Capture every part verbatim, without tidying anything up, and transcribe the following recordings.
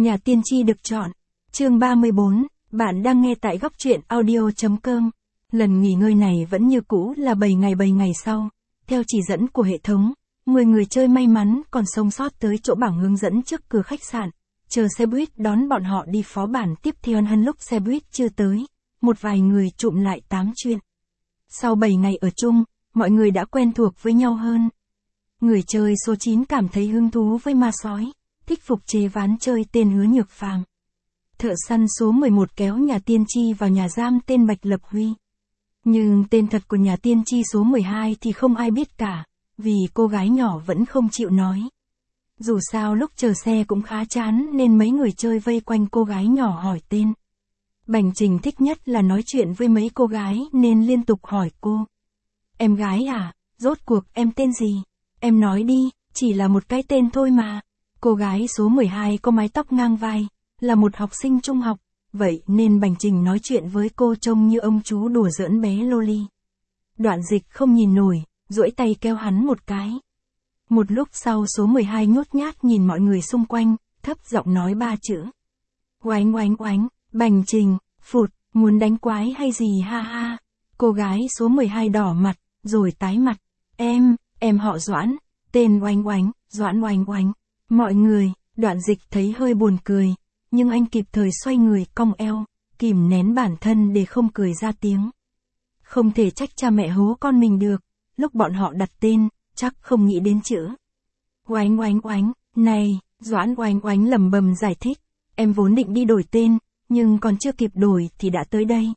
Nhà tiên tri được chọn. Chương ba mươi bốn, bạn đang nghe tại góc truyện audio.com. Lần nghỉ ngơi này vẫn như cũ là bảy ngày bảy ngày sau. Theo chỉ dẫn của hệ thống, mười người chơi may mắn còn sống sót tới chỗ bảng hướng dẫn trước cửa khách sạn, chờ xe buýt đón bọn họ đi phó bản tiếp theo. Hơn lúc xe buýt chưa tới, một vài người trụm lại tám chuyện. Sau bảy ngày ở chung, mọi người đã quen thuộc với nhau hơn. Người chơi số chín cảm thấy hứng thú với ma sói, thích phục chế ván chơi tên Hứa Nhược Phàm. Thợ săn số mười một kéo nhà tiên tri vào nhà giam tên Bạch Lập Huy. Nhưng tên thật của nhà tiên tri số mười hai thì không ai biết cả, vì cô gái nhỏ vẫn không chịu nói. Dù sao lúc chờ xe cũng khá chán nên mấy người chơi vây quanh cô gái nhỏ hỏi tên. Bành Trình thích nhất là nói chuyện với mấy cô gái nên liên tục hỏi cô. Em gái à, rốt cuộc em tên gì? Em nói đi, chỉ là một cái tên thôi mà. Cô gái số mười hai có mái tóc ngang vai, là một học sinh trung học, vậy nên Bành Trình nói chuyện với cô trông như ông chú đùa giỡn bé Loli. Đoạn Dịch không nhìn nổi, duỗi tay kéo hắn một cái. Một lúc sau số mười hai nhút nhát nhìn mọi người xung quanh, thấp giọng nói ba chữ. Oánh oánh oánh, Bành Trình, phụt, muốn đánh quái hay gì ha ha. Cô gái số mười hai đỏ mặt, rồi tái mặt. Em, em họ Doãn, tên oánh oánh, Doãn oánh oánh. Mọi người, Đoạn Dịch thấy hơi buồn cười, nhưng anh kịp thời xoay người cong eo, kìm nén bản thân để không cười ra tiếng. Không thể trách cha mẹ hố con mình được, lúc bọn họ đặt tên, chắc không nghĩ đến chữ. Oánh oánh oánh, này, Doãn oánh oánh lẩm bẩm giải thích, em vốn định đi đổi tên, nhưng còn chưa kịp đổi thì đã tới đây.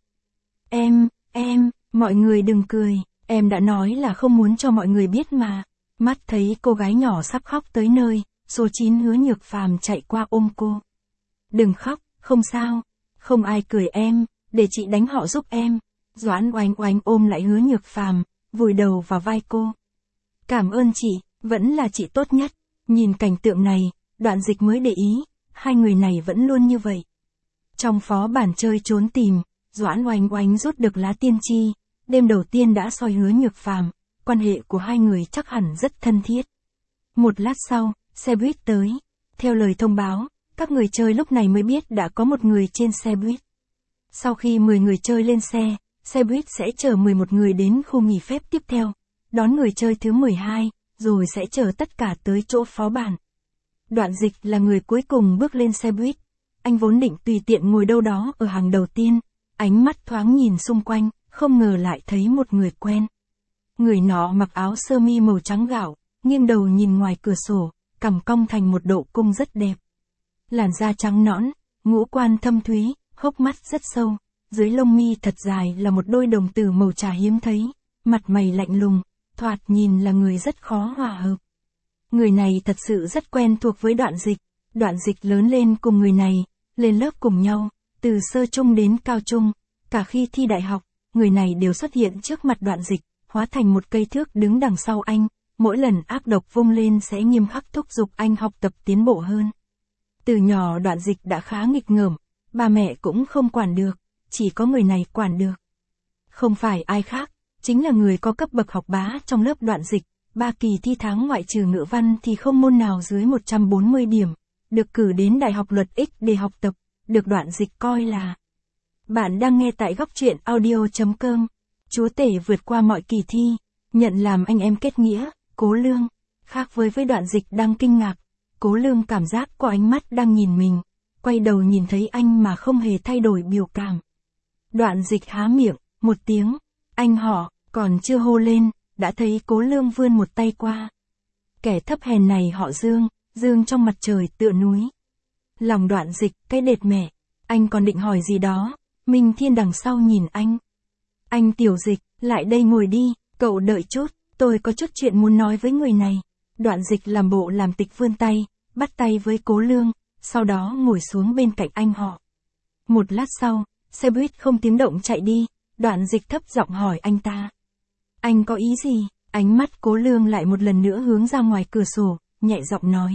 Em, em, mọi người đừng cười, em đã nói là không muốn cho mọi người biết mà. Mắt thấy cô gái nhỏ sắp khóc tới nơi, số chín Hứa Nhược Phàm chạy qua ôm cô. Đừng khóc, không sao, không ai cười em, để chị đánh họ giúp em. Doãn oánh oánh ôm lại Hứa Nhược Phàm, vùi đầu vào vai cô. Cảm ơn chị, vẫn là chị tốt nhất. Nhìn cảnh tượng này, Đoạn Dịch mới để ý, hai người này vẫn luôn như vậy. Trong phó bản chơi trốn tìm, Doãn oánh oánh rút được lá tiên tri, đêm đầu tiên đã soi Hứa Nhược Phàm, quan hệ của hai người chắc hẳn rất thân thiết. Một lát sau, xe buýt tới. Theo lời thông báo, các người chơi lúc này mới biết đã có một người trên xe buýt. Sau khi mười người chơi lên xe, xe buýt sẽ chở mười một người đến khu nghỉ phép tiếp theo, đón người chơi thứ mười hai, rồi sẽ chở tất cả tới chỗ phó bản. Đoạn Dịch là người cuối cùng bước lên xe buýt. Anh vốn định tùy tiện ngồi đâu đó ở hàng đầu tiên, ánh mắt thoáng nhìn xung quanh, không ngờ lại thấy một người quen. Người nọ mặc áo sơ mi màu trắng gạo, nghiêng đầu nhìn ngoài cửa sổ, cằm cong thành một độ cung rất đẹp. Làn da trắng nõn, ngũ quan thâm thúy, hốc mắt rất sâu, dưới lông mi thật dài là một đôi đồng tử màu trà hiếm thấy, mặt mày lạnh lùng, thoạt nhìn là người rất khó hòa hợp. Người này thật sự rất quen thuộc với Đoạn Dịch. Đoạn Dịch lớn lên cùng người này, lên lớp cùng nhau, từ sơ trung đến cao trung, cả khi thi đại học, người này đều xuất hiện trước mặt Đoạn Dịch, hóa thành một cây thước đứng đằng sau anh, mỗi lần ác độc vung lên sẽ nghiêm khắc thúc giục anh học tập tiến bộ hơn. Từ nhỏ Đoạn Dịch đã khá nghịch ngợm, ba mẹ cũng không quản được, chỉ có người này quản được. Không phải ai khác, chính là người có cấp bậc học bá trong lớp Đoạn Dịch, ba kỳ thi tháng ngoại trừ ngữ văn thì không môn nào dưới một trăm bốn mươi điểm, được cử đến Đại học Luật X để học tập, được Đoạn Dịch coi là. Bạn đang nghe tại góc truyện audio.com. Chúa tể vượt qua mọi kỳ thi, nhận làm anh em kết nghĩa, Cố Lương. Khác với với Đoạn Dịch đang kinh ngạc, Cố Lương cảm giác có ánh mắt đang nhìn mình, quay đầu nhìn thấy anh mà không hề thay đổi biểu cảm. Đoạn Dịch há miệng, một tiếng, anh họ, còn chưa hô lên, đã thấy Cố Lương vươn một tay qua. Kẻ thấp hèn này họ Dương, Dương trong mặt trời tựa núi. Lòng Đoạn Dịch, cái đệt mẹ, anh còn định hỏi gì đó, Minh Thiên đằng sau nhìn anh. Anh Tiểu Dịch, lại đây ngồi đi, cậu đợi chút, tôi có chút chuyện muốn nói với người này. Đoạn Dịch làm bộ làm tịch vươn tay, bắt tay với Cố Lương, sau đó ngồi xuống bên cạnh anh họ. Một lát sau, xe buýt không tiếng động chạy đi, Đoạn Dịch thấp giọng hỏi anh ta. Anh có ý gì? Ánh mắt Cố Lương lại một lần nữa hướng ra ngoài cửa sổ, nhẹ giọng nói.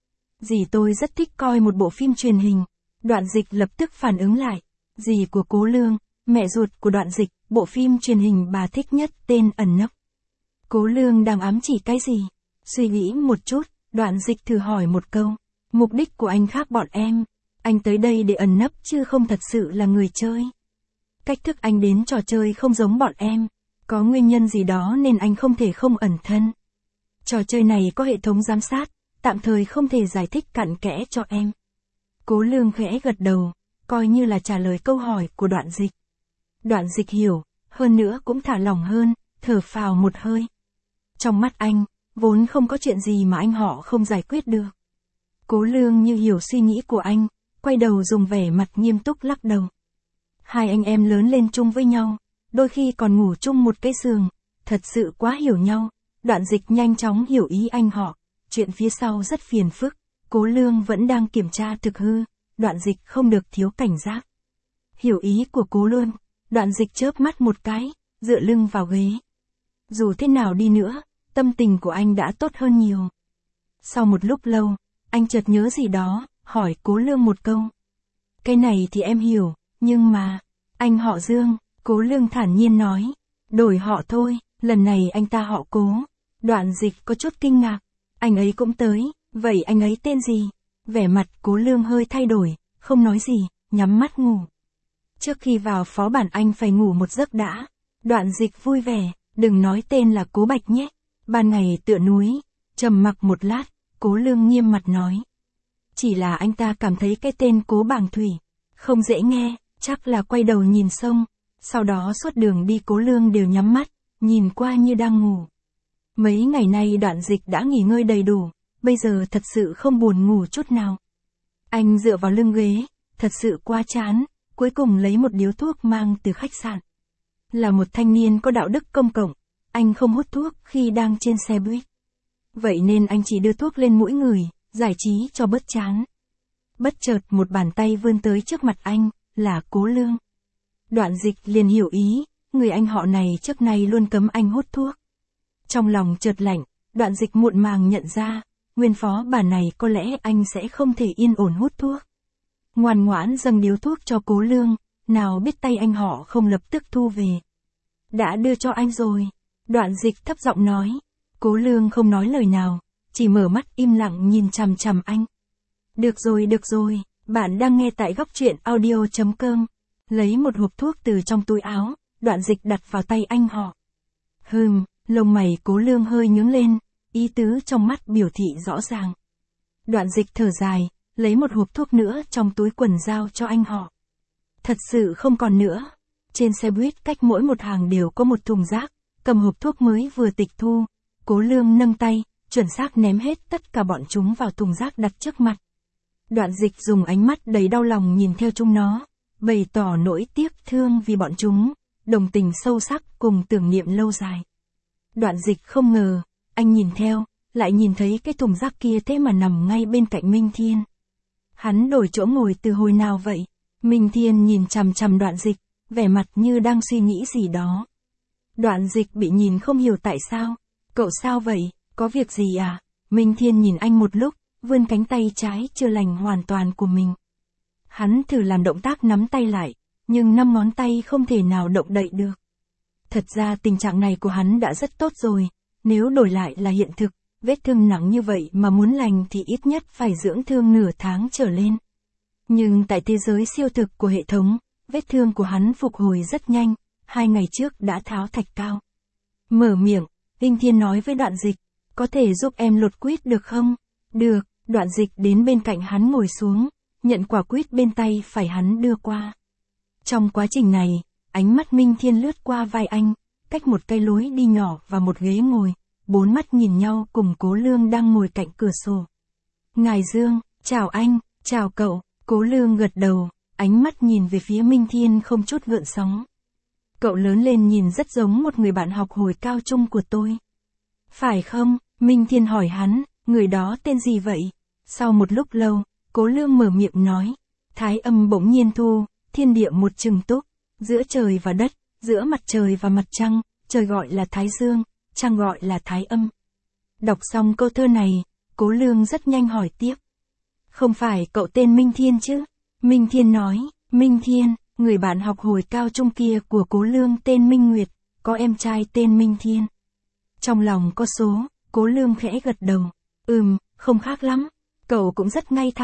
Dì tôi rất thích coi một bộ phim truyền hình. Đoạn Dịch lập tức phản ứng lại. Dì của Cố Lương, mẹ ruột của Đoạn Dịch, bộ phim truyền hình bà thích nhất tên Ẩn Nấp. Cố Lương đang ám chỉ cái gì? Suy nghĩ một chút, Đoạn Dịch thử hỏi một câu. Mục đích của anh khác bọn em. Anh tới đây để ẩn nấp chứ không thật sự là người chơi. Cách thức anh đến trò chơi không giống bọn em. Có nguyên nhân gì đó nên anh không thể không ẩn thân. Trò chơi này có hệ thống giám sát, tạm thời không thể giải thích cặn kẽ cho em. Cố Lương khẽ gật đầu, coi như là trả lời câu hỏi của Đoạn Dịch. Đoạn Dịch hiểu, hơn nữa cũng thả lỏng hơn, thở phào một hơi. Trong mắt anh, vốn không có chuyện gì mà anh họ không giải quyết được. Cố Lương như hiểu suy nghĩ của anh, quay đầu dùng vẻ mặt nghiêm túc lắc đầu. Hai anh em lớn lên chung với nhau, đôi khi còn ngủ chung một cái giường, thật sự quá hiểu nhau. Đoạn Dịch nhanh chóng hiểu ý anh họ, chuyện phía sau rất phiền phức, Cố Lương vẫn đang kiểm tra thực hư, Đoạn Dịch không được thiếu cảnh giác. Hiểu ý của Cố Lương, Đoạn Dịch chớp mắt một cái, dựa lưng vào ghế. Dù thế nào đi nữa, tâm tình của anh đã tốt hơn nhiều. Sau một lúc lâu, anh chợt nhớ gì đó, hỏi Cố Lương một câu. Cái này thì em hiểu, nhưng mà, anh họ Dương, Cố Lương thản nhiên nói. Đổi họ thôi, lần này anh ta họ Cố. Đoạn Dịch có chút kinh ngạc. Anh ấy cũng tới, vậy anh ấy tên gì? Vẻ mặt Cố Lương hơi thay đổi, không nói gì, nhắm mắt ngủ. Trước khi vào phó bản anh phải ngủ một giấc đã. Đoạn Dịch vui vẻ, đừng nói tên là Cố Bạch nhé. Ban ngày tựa núi, trầm mặc một lát, Cố Lương nghiêm mặt nói. Chỉ là anh ta cảm thấy cái tên Cố Bàng Thủy không dễ nghe, chắc là quay đầu nhìn sông. Sau đó suốt đường đi Cố Lương đều nhắm mắt, nhìn qua như đang ngủ. Mấy ngày nay Đoạn Dịch đã nghỉ ngơi đầy đủ, bây giờ thật sự không buồn ngủ chút nào. Anh dựa vào lưng ghế, thật sự quá chán, cuối cùng lấy một điếu thuốc mang từ khách sạn. Là một thanh niên có đạo đức công cộng, anh không hút thuốc khi đang trên xe buýt. Vậy nên anh chỉ đưa thuốc lên mũi người, giải trí cho bớt chán. Bất chợt một bàn tay vươn tới trước mặt anh, là Cố Lương. Đoạn Dịch liền hiểu ý, người anh họ này trước nay luôn cấm anh hút thuốc. Trong lòng chợt lạnh, Đoạn Dịch muộn màng nhận ra, nguyên phó bản này có lẽ anh sẽ không thể yên ổn hút thuốc. Ngoan ngoãn dâng điếu thuốc cho Cố Lương, nào biết tay anh họ không lập tức thu về. Đã đưa cho anh rồi. Đoạn Dịch thấp giọng nói. Cố Lương không nói lời nào, chỉ mở mắt im lặng nhìn chằm chằm anh. Được rồi được rồi, bạn đang nghe tại góc truyện audio chấm com. Lấy một hộp thuốc từ trong túi áo, Đoạn Dịch đặt vào tay anh họ. Hừm, lông mày Cố Lương hơi nhướng lên, ý tứ trong mắt biểu thị rõ ràng. Đoạn Dịch thở dài, lấy một hộp thuốc nữa trong túi quần giao cho anh họ. Thật sự không còn nữa. Trên xe buýt cách mỗi một hàng đều có một thùng rác, cầm hộp thuốc mới vừa tịch thu. Cố Lương nâng tay, chuẩn xác ném hết tất cả bọn chúng vào thùng rác đặt trước mặt. Đoạn Dịch dùng ánh mắt đầy đau lòng nhìn theo chúng nó, bày tỏ nỗi tiếc thương vì bọn chúng, đồng tình sâu sắc cùng tưởng niệm lâu dài. Đoạn Dịch không ngờ, anh nhìn theo, lại nhìn thấy cái thùng rác kia thế mà nằm ngay bên cạnh Minh Thiên. Hắn đổi chỗ ngồi từ hồi nào vậy? Minh Thiên nhìn chằm chằm Đoạn Dịch, vẻ mặt như đang suy nghĩ gì đó. Đoạn Dịch bị nhìn không hiểu tại sao. Cậu sao vậy, có việc gì à? Minh Thiên nhìn anh một lúc, vươn cánh tay trái chưa lành hoàn toàn của mình. Hắn thử làm động tác nắm tay lại, nhưng năm ngón tay không thể nào động đậy được. Thật ra tình trạng này của hắn đã rất tốt rồi, nếu đổi lại là hiện thực, vết thương nặng như vậy mà muốn lành thì ít nhất phải dưỡng thương nửa tháng trở lên. Nhưng tại thế giới siêu thực của hệ thống, vết thương của hắn phục hồi rất nhanh, hai ngày trước đã tháo thạch cao. Mở miệng, Minh Thiên nói với Đoạn Dịch, có thể giúp em lột quýt được không? Được, Đoạn Dịch đến bên cạnh hắn ngồi xuống, nhận quả quýt bên tay phải hắn đưa qua. Trong quá trình này, ánh mắt Minh Thiên lướt qua vai anh, cách một cây lối đi nhỏ và một ghế ngồi, bốn mắt nhìn nhau cùng Cố Lương đang ngồi cạnh cửa sổ. Ngài Dương, chào anh, chào cậu, Cố Lương gật đầu, ánh mắt nhìn về phía Minh Thiên không chút gợn sóng. Cậu lớn lên nhìn rất giống một người bạn học hồi cao trung của tôi. Phải không? Minh Thiên hỏi hắn, người đó tên gì vậy? Sau một lúc lâu, Cố Lương mở miệng nói, Thái Âm bỗng nhiên thu, thiên địa một chừng túc, giữa trời và đất, giữa mặt trời và mặt trăng, trời gọi là Thái Dương, trăng gọi là Thái Âm. Đọc xong câu thơ này, Cố Lương rất nhanh hỏi tiếp. Không phải cậu tên Minh Thiên chứ? Minh Thiên nói, Minh Thiên, người bạn học hồi cao trung kia của Cố Lương tên Minh Nguyệt, có em trai tên Minh Thiên. Trong lòng có số, Cố Lương khẽ gật đầu. Ừm, không khác lắm. Cậu cũng rất ngay thẳng.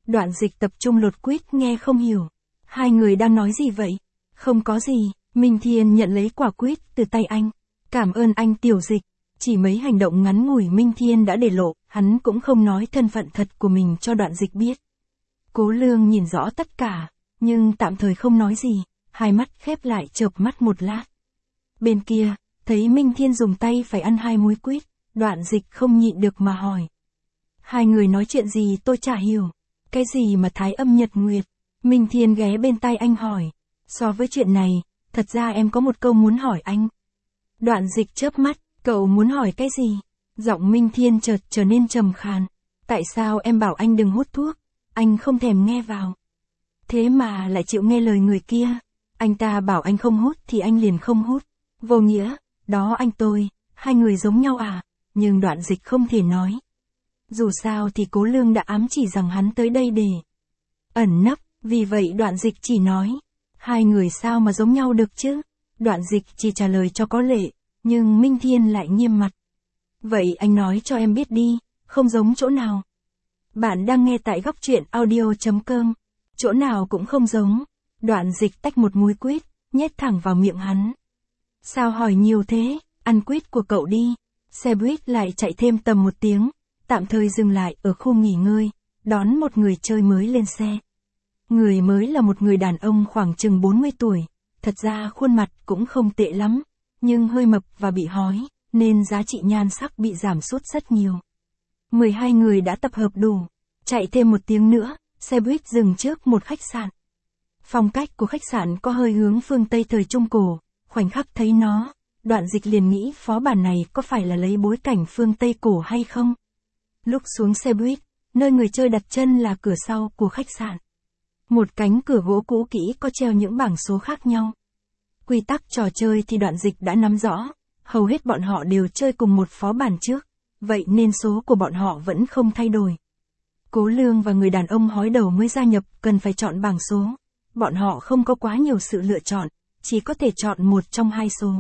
Đoạn Dịch tập trung lột quýt nghe không hiểu. Hai người đang nói gì vậy? Không có gì, Minh Thiên nhận lấy quả quýt từ tay anh. Cảm ơn anh Tiểu Dịch. Chỉ mấy hành động ngắn ngủi Minh Thiên đã để lộ, hắn cũng không nói thân phận thật của mình cho Đoạn Dịch biết. Cố Lương nhìn rõ tất cả, nhưng tạm thời không nói gì, hai mắt khép lại chợp mắt một lát. Bên kia, thấy Minh Thiên dùng tay phải ăn hai múi quýt, Đoạn Dịch không nhịn được mà hỏi. Hai người nói chuyện gì tôi chả hiểu. Cái gì mà Thái Âm Nhật Nguyệt? Minh Thiên ghé bên tai anh hỏi. So với chuyện này, thật ra em có một câu muốn hỏi anh. Đoạn Dịch chớp mắt, cậu muốn hỏi cái gì? Giọng Minh Thiên chợt trở nên trầm khàn. Tại sao em bảo anh đừng hút thuốc? Anh không thèm nghe vào. Thế mà lại chịu nghe lời người kia. Anh ta bảo anh không hút thì anh liền không hút. Vô nghĩa, đó anh tôi, hai người giống nhau à? Nhưng Đoạn Dịch không thể nói. Dù sao thì Cố Lương đã ám chỉ rằng hắn tới đây để ẩn nấp, vì vậy Đoạn Dịch chỉ nói. Hai người sao mà giống nhau được chứ? Đoạn Dịch chỉ trả lời cho có lệ, nhưng Minh Thiên lại nghiêm mặt. Vậy anh nói cho em biết đi, không giống chỗ nào? Bạn đang nghe tại góc truyện audio chấm com. Chỗ nào cũng không giống. Đoạn Dịch tách một múi quýt, nhét thẳng vào miệng hắn. Sao hỏi nhiều thế, ăn quýt của cậu đi. Xe buýt lại chạy thêm tầm một tiếng, tạm thời dừng lại ở khu nghỉ ngơi, đón một người chơi mới lên xe. Người mới là một người đàn ông khoảng chừng bốn mươi tuổi, thật ra khuôn mặt cũng không tệ lắm, nhưng hơi mập và bị hói, nên giá trị nhan sắc bị giảm sút rất nhiều. mười hai người đã tập hợp đủ, chạy thêm một tiếng nữa, xe buýt dừng trước một khách sạn. Phong cách của khách sạn có hơi hướng phương Tây thời Trung Cổ, khoảnh khắc thấy nó, Đoạn Dịch liền nghĩ phó bản này có phải là lấy bối cảnh phương Tây cổ hay không? Lúc xuống xe buýt, nơi người chơi đặt chân là cửa sau của khách sạn. Một cánh cửa gỗ cũ kỹ có treo những bảng số khác nhau. Quy tắc trò chơi thì Đoạn Dịch đã nắm rõ, hầu hết bọn họ đều chơi cùng một phó bản trước, vậy nên số của bọn họ vẫn không thay đổi. Cố Lương và người đàn ông hói đầu mới gia nhập cần phải chọn bảng số. Bọn họ không có quá nhiều sự lựa chọn, chỉ có thể chọn một trong hai số.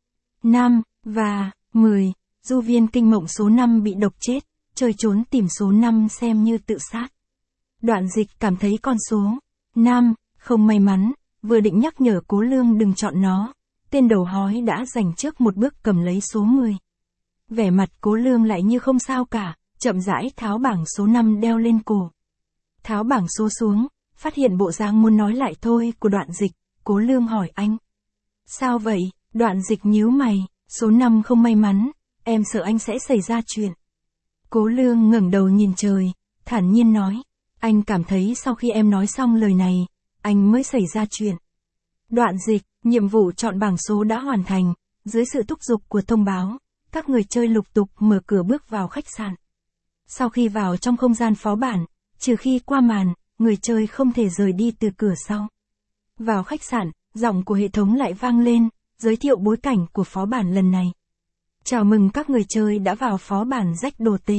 năm và mười, du viên kinh mộng số năm bị độc chết, chơi trốn tìm số năm xem như tự sát. Đoạn Dịch cảm thấy con số năm không may mắn, vừa định nhắc nhở Cố Lương đừng chọn nó, tên đầu hói đã giành trước một bước cầm lấy số mười. Vẻ mặt Cố Lương lại như không sao cả, chậm rãi tháo bảng số năm đeo lên cổ. Tháo bảng số xuống, phát hiện bộ dáng muốn nói lại thôi của Đoạn Dịch, Cố Lương hỏi anh. Sao vậy? Đoạn Dịch nhíu mày, số năm không may mắn, em sợ anh sẽ xảy ra chuyện. Cố Lương ngẩng đầu nhìn trời, thản nhiên nói, anh cảm thấy sau khi em nói xong lời này, anh mới xảy ra chuyện. Đoạn Dịch, nhiệm vụ chọn bảng số đã hoàn thành, dưới sự thúc giục của thông báo, các người chơi lục tục mở cửa bước vào khách sạn. Sau khi vào trong không gian phó bản, trừ khi qua màn, người chơi không thể rời đi từ cửa sau. Vào khách sạn, giọng của hệ thống lại vang lên, giới thiệu bối cảnh của phó bản lần này. Chào mừng các người chơi đã vào phó bản rách đồ tề.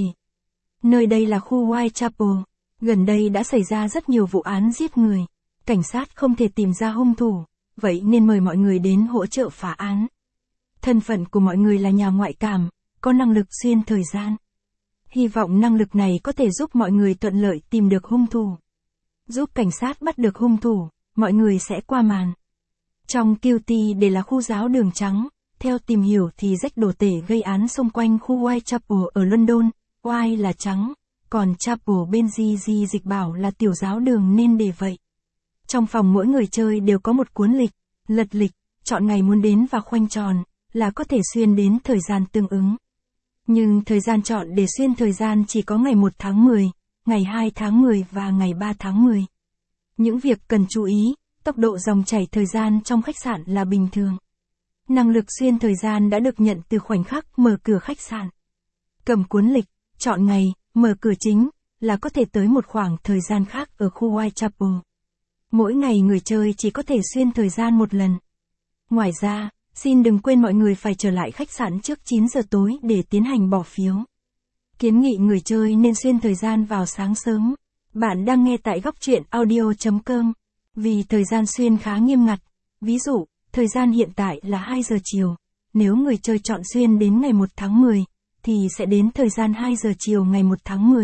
Nơi đây là khu Whitechapel, gần đây đã xảy ra rất nhiều vụ án giết người. Cảnh sát không thể tìm ra hung thủ, vậy nên mời mọi người đến hỗ trợ phá án. Thân phận của mọi người là nhà ngoại cảm, có năng lực xuyên thời gian. Hy vọng năng lực này có thể giúp mọi người thuận lợi tìm được hung thủ. Giúp cảnh sát bắt được hung thủ, mọi người sẽ qua màn. Trong Guilty để là khu giáo đường trắng, theo tìm hiểu thì rách đồ tể gây án xung quanh khu Whitechapel ở London, White là trắng, còn Chapel bên Di Di Dịch bảo là tiểu giáo đường nên để vậy. Trong phòng mỗi người chơi đều có một cuốn lịch, lật lịch, chọn ngày muốn đến và khoanh tròn, là có thể xuyên đến thời gian tương ứng. Nhưng thời gian chọn để xuyên thời gian chỉ có ngày một tháng mười, ngày hai tháng mười và ngày ba tháng mười. Những việc cần chú ý, tốc độ dòng chảy thời gian trong khách sạn là bình thường. Năng lực xuyên thời gian đã được nhận từ khoảnh khắc mở cửa khách sạn. Cầm cuốn lịch, chọn ngày, mở cửa chính, là có thể tới một khoảng thời gian khác ở khu Whitechapel. Mỗi ngày người chơi chỉ có thể xuyên thời gian một lần. Ngoài ra, xin đừng quên mọi người phải trở lại khách sạn trước chín giờ tối để tiến hành bỏ phiếu. Kiến nghị người chơi nên xuyên thời gian vào sáng sớm. Bạn đang nghe tại góc truyện audio chấm com. Vì thời gian xuyên khá nghiêm ngặt. Ví dụ, thời gian hiện tại là hai giờ chiều. Nếu người chơi chọn xuyên đến ngày một tháng mười, thì sẽ đến thời gian hai giờ chiều ngày một tháng mười,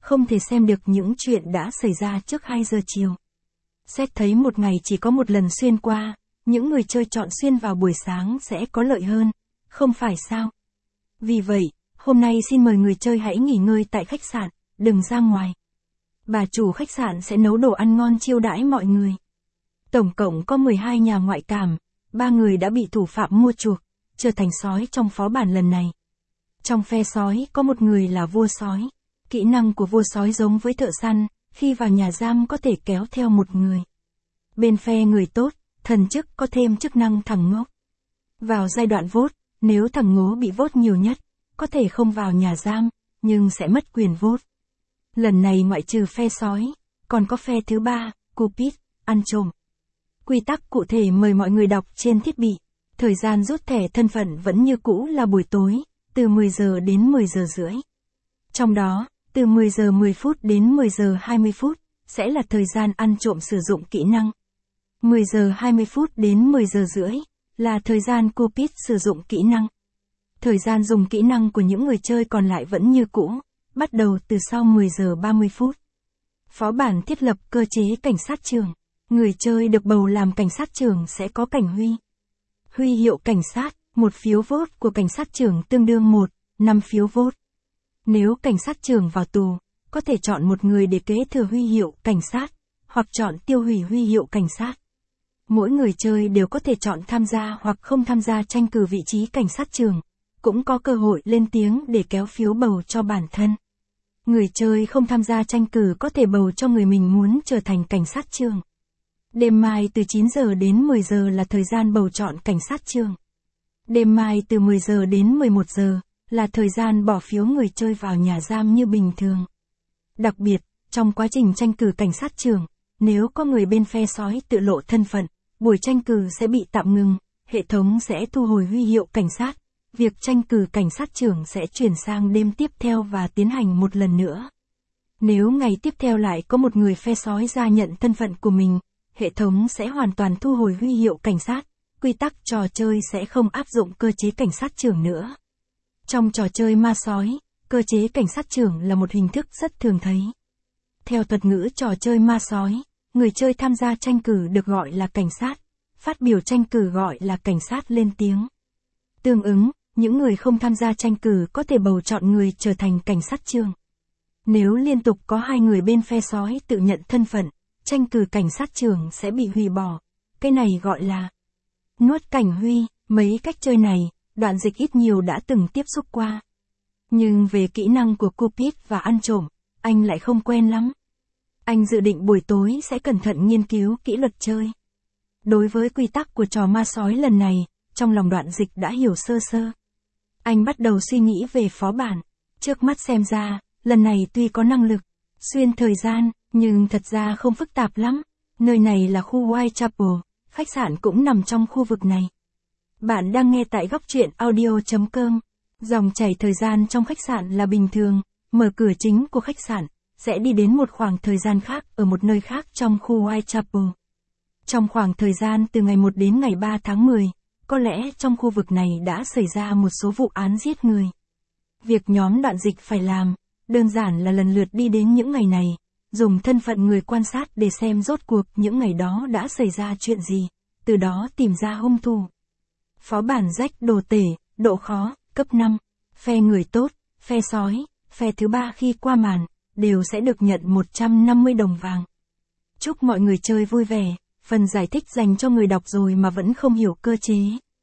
không thể xem được những chuyện đã xảy ra trước hai giờ chiều. Xét thấy một ngày chỉ có một lần xuyên qua, những người chơi chọn xuyên vào buổi sáng sẽ có lợi hơn, không phải sao? Vì vậy, hôm nay xin mời người chơi hãy nghỉ ngơi tại khách sạn, đừng ra ngoài. Bà chủ khách sạn sẽ nấu đồ ăn ngon chiêu đãi mọi người. Tổng cộng có mười hai nhà ngoại cảm, ba người đã bị thủ phạm mua chuộc, trở thành sói trong phó bản lần này. Trong phe sói có một người là vua sói. Kỹ năng của vua sói giống với thợ săn, khi vào nhà giam có thể kéo theo một người. Bên phe người tốt, thần chức có thêm chức năng thằng ngốc. Vào giai đoạn vote, nếu thằng ngố bị vote nhiều nhất, có thể không vào nhà giam, nhưng sẽ mất quyền vote. Lần này ngoại trừ phe sói, còn có phe thứ ba, Cupid, ăn trộm. Quy tắc cụ thể mời mọi người đọc trên thiết bị. Thời gian rút thẻ thân phận vẫn như cũ là buổi tối, từ mười giờ đến mười giờ rưỡi. Trong đó, từ mười giờ mười phút đến mười giờ hai mươi phút, sẽ là thời gian ăn trộm sử dụng kỹ năng. mười giờ hai mươi phút đến mười giờ rưỡi, là thời gian Cupid sử dụng kỹ năng. Thời gian dùng kỹ năng của những người chơi còn lại vẫn như cũ, bắt đầu từ sau mười giờ ba mươi phút. Phó bản thiết lập cơ chế cảnh sát trưởng. Người chơi được bầu làm cảnh sát trưởng sẽ có cảnh huy. Huy hiệu cảnh sát, một phiếu vote của cảnh sát trưởng tương đương một, năm phiếu vote. Nếu cảnh sát trưởng vào tù, có thể chọn một người để kế thừa huy hiệu cảnh sát, hoặc chọn tiêu hủy huy hiệu cảnh sát. Mỗi người chơi đều có thể chọn tham gia hoặc không tham gia tranh cử vị trí cảnh sát trưởng, cũng có cơ hội lên tiếng để kéo phiếu bầu cho bản thân. Người chơi không tham gia tranh cử có thể bầu cho người mình muốn trở thành cảnh sát trưởng. Đêm mai từ chín giờ đến mười giờ là thời gian bầu chọn cảnh sát trưởng. Đêm mai từ mười giờ đến mười một giờ là thời gian bỏ phiếu người chơi vào nhà giam như bình thường. Đặc biệt, trong quá trình tranh cử cảnh sát trưởng, nếu có người bên phe sói tự lộ thân phận, buổi tranh cử sẽ bị tạm ngừng, hệ thống sẽ thu hồi huy hiệu cảnh sát. Việc tranh cử cảnh sát trưởng sẽ chuyển sang đêm tiếp theo và tiến hành một lần nữa. Nếu ngày tiếp theo lại có một người phe sói ra nhận thân phận của mình, hệ thống sẽ hoàn toàn thu hồi huy hiệu cảnh sát, quy tắc trò chơi sẽ không áp dụng cơ chế cảnh sát trưởng nữa. Trong trò chơi ma sói, cơ chế cảnh sát trưởng là một hình thức rất thường thấy. Theo thuật ngữ trò chơi ma sói, người chơi tham gia tranh cử được gọi là cảnh sát, phát biểu tranh cử gọi là cảnh sát lên tiếng. Tương ứng, những người không tham gia tranh cử có thể bầu chọn người trở thành cảnh sát trưởng. Nếu liên tục có hai người bên phe sói tự nhận thân phận, tranh cử cảnh sát trưởng sẽ bị hủy bỏ. Cái này gọi là nuốt cảnh huy. Mấy cách chơi này, Đoạn Dịch ít nhiều đã từng tiếp xúc qua. Nhưng về kỹ năng của Cupid và ăn trộm, anh lại không quen lắm. Anh dự định buổi tối sẽ cẩn thận nghiên cứu kỹ luật chơi. Đối với quy tắc của trò ma sói lần này, trong lòng Đoạn Dịch đã hiểu sơ sơ. Anh bắt đầu suy nghĩ về phó bản. Trước mắt xem ra, lần này tuy có năng lực xuyên thời gian, nhưng thật ra không phức tạp lắm. Nơi này là khu Whitechapel, khách sạn cũng nằm trong khu vực này. Bạn đang nghe tại góc truyện audio chấm com. Dòng chảy thời gian trong khách sạn là bình thường, mở cửa chính của khách sạn, sẽ đi đến một khoảng thời gian khác ở một nơi khác trong khu Whitechapel. Trong khoảng thời gian từ ngày một đến ngày ba tháng mười, có lẽ trong khu vực này đã xảy ra một số vụ án giết người. Việc nhóm Đoạn Dịch phải làm, đơn giản là lần lượt đi đến những ngày này, dùng thân phận người quan sát để xem rốt cuộc những ngày đó đã xảy ra chuyện gì, từ đó tìm ra hung thủ. Phó bản rách đồ tể, độ khó, cấp năm, phe người tốt, phe sói, phe thứ ba khi qua màn, đều sẽ được nhận một trăm năm mươi đồng vàng. Chúc mọi người chơi vui vẻ, phần giải thích dành cho người đọc rồi mà vẫn không hiểu cơ chế.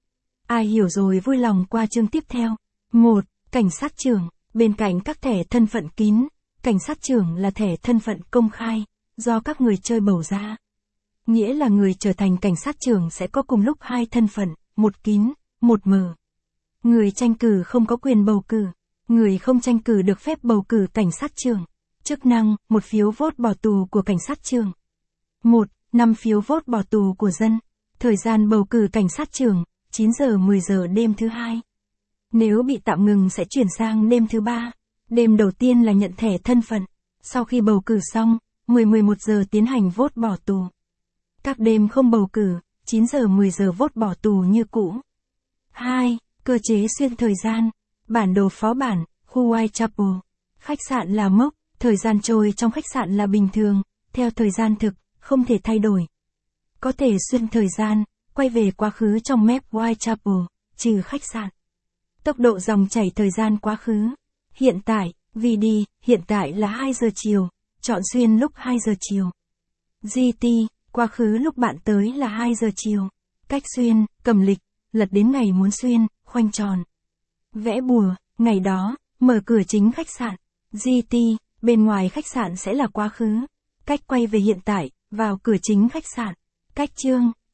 Ai hiểu rồi vui lòng qua chương tiếp theo. một. Cảnh sát trưởng. Bên cạnh các thẻ thân phận kín, cảnh sát trưởng là thẻ thân phận công khai, do các người chơi bầu ra. Nghĩa là người trở thành cảnh sát trưởng sẽ có cùng lúc hai thân phận, một kín, một mờ. Người tranh cử không có quyền bầu cử. Người không tranh cử được phép bầu cử cảnh sát trưởng. Chức năng, một phiếu vote bỏ tù của cảnh sát trưởng. một. năm phiếu vote bỏ tù của dân. Thời gian bầu cử cảnh sát trưởng, chín giờ mười giờ đêm thứ hai. Nếu bị tạm ngừng sẽ chuyển sang đêm thứ ba. Đêm đầu tiên là nhận thẻ thân phận. Sau khi bầu cử xong, mười mười một giờ tiến hành vote bỏ tù. Các đêm không bầu cử, chín giờ mười giờ vote bỏ tù như cũ. hai. Cơ chế xuyên thời gian. Bản đồ phó bản, khu Whitechapel. Khách sạn là mốc, Thời gian trôi trong khách sạn là bình thường, theo thời gian thực, không thể thay đổi. Có thể xuyên thời gian, quay về quá khứ trong map Whitechapel, trừ khách sạn. Tốc độ dòng chảy thời gian quá khứ. Hiện tại, vì đi, hiện tại là hai giờ chiều, chọn xuyên lúc hai giờ chiều. giê tê, quá khứ lúc bạn tới là hai giờ chiều. Cách xuyên, cầm lịch, lật đến ngày muốn xuyên, khoanh tròn. Vẽ bùa, ngày đó, mở cửa chính khách sạn. giê tê, bên ngoài khách sạn sẽ là quá khứ. Cách quay về hiện tại, vào cửa chính khách sạn. Cách chương.